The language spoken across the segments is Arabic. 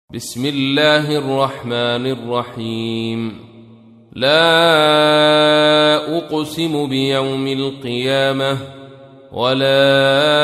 بسم الله الرحمن الرحيم. لا أقسم بيوم القيامة ولا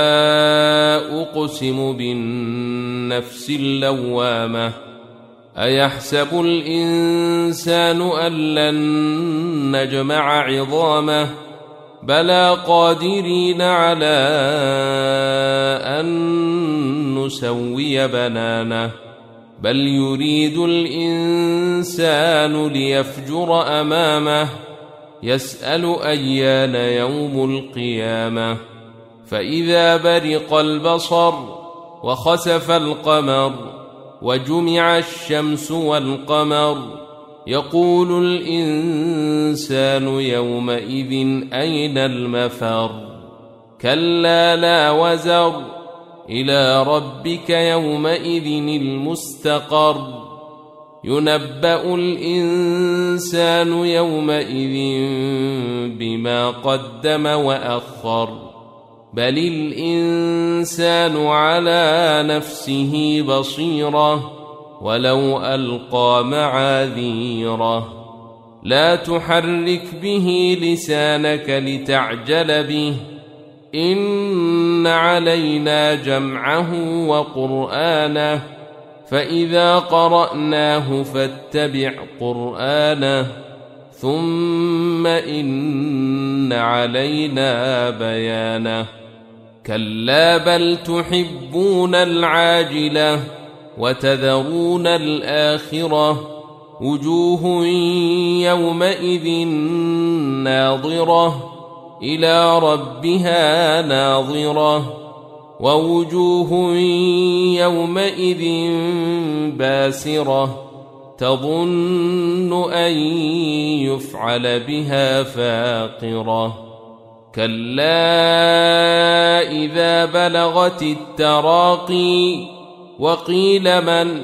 أقسم بالنفس اللوامة. أيحسب الإنسان أن لن نجمع عظامه بلى قادرين على أن نسوي بنانه بل يريد الإنسان ليفجر أمامه يسأل أيان يوم القيامة. فإذا برق البصر وخسف القمر وجمع الشمس والقمر يقول الإنسان يومئذ أين المفر. كلا لا وزر إلى ربك يومئذ المستقر. ينبأ الإنسان يومئذ بما قدم وأخر بل الإنسان على نفسه بصيرة ولو ألقى معاذيره. لا تحرك به لسانك لتعجل به إن علينا جمعه وقرآنه فإذا قرأناه فاتبع قرآنه ثم إن علينا بيانه. كلا بل تحبون العاجلة وتذرون الآخرة وجوه يومئذ ناظرة إلى ربها ناظرة ووجوه يومئذ باسرة تظن أن يفعل بها فاقرة. كلا إذا بلغت التراقي وقيل من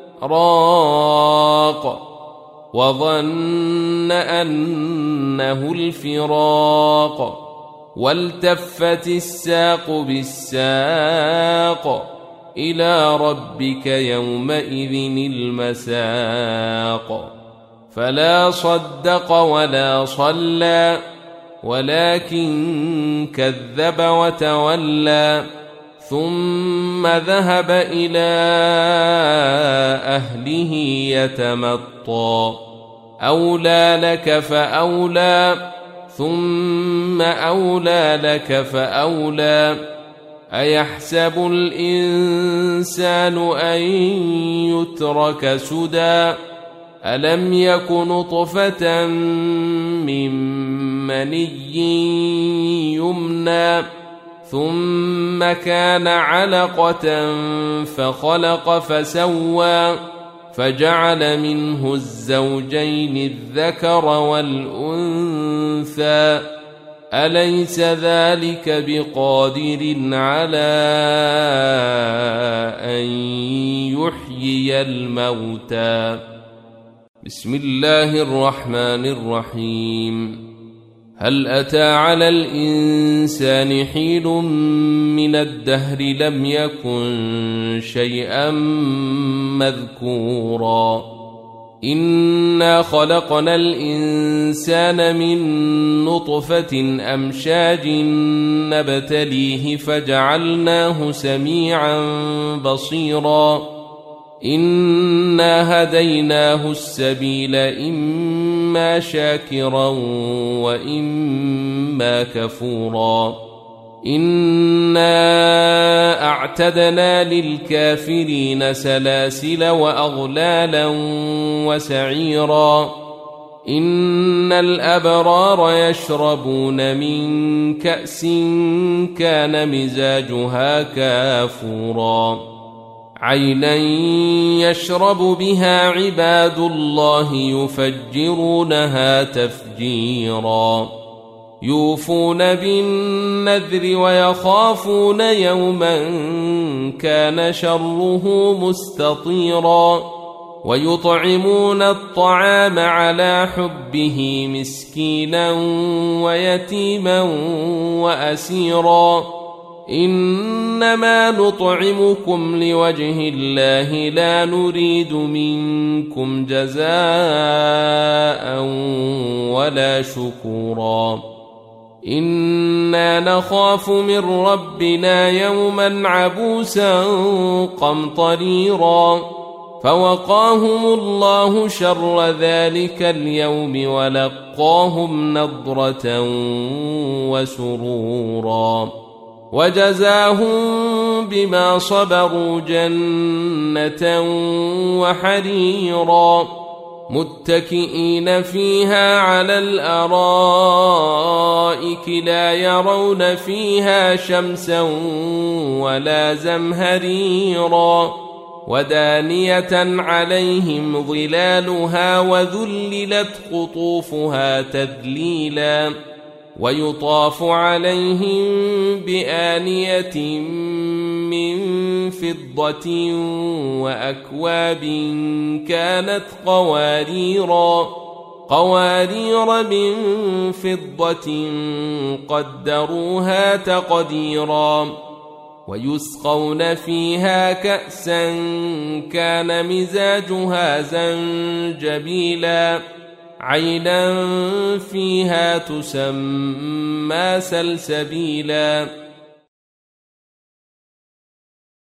راق وظن أنه الفراق والتفت الساق بالساق إلى ربك يومئذ المساق. فلا صدق ولا صلى ولكن كذب وتولى ثم ذهب إلى أهله يتمطى. أولى لك فأولى ثم أولى لك فأولى. أيحسب الإنسان أن يترك سدى ألم يك نطفة من مني يمنى ثم كان علقة فخلق فسوى فجعل منه الزوجين الذكر والأنثى أليس ذلك بقادر على أن يحيي الموتى. بسم الله الرحمن الرحيم. هل أتى على الإنسان حين من الدهر لم يكن شيئا مذكورا. إنا خلقنا الإنسان من نطفة أمشاج نبتليه فجعلناه سميعا بصيرا. إنا هديناه السبيل إما شاكرا وإما كفورا. إنا أعتدنا للكافرين سلاسل وأغلالا وسعيرا. إن الأبرار يشربون من كأس كان مزاجها كافورا. عينا يشرب بها عباد الله يفجرونها تفجيرا. يوفون بالنذر ويخافون يوما كان شره مستطيرا. ويطعمون الطعام على حبه مسكينا ويتيما وأسيرا إنما نطعمكم لوجه الله لا نريد منكم جزاء ولا شكورا إنا نخاف من ربنا يوما عبوسا قمطريرا فوقاهم الله شر ذلك اليوم ولقاهم نضرة وسرورا وجزاهم بما صبروا جنة وحريرا متكئين فيها على الأرائك لا يرون فيها شمسا ولا زمهريرا ودانية عليهم ظلالها وذللت قطوفها تذليلا ويطاف عليهم بآنية من فضة وأكواب كانت قوارير من فضة قدروها تقديرا ويسقون فيها كأسا كان مزاجها زنجبيلا عينا فيها تسمى سلسبيلا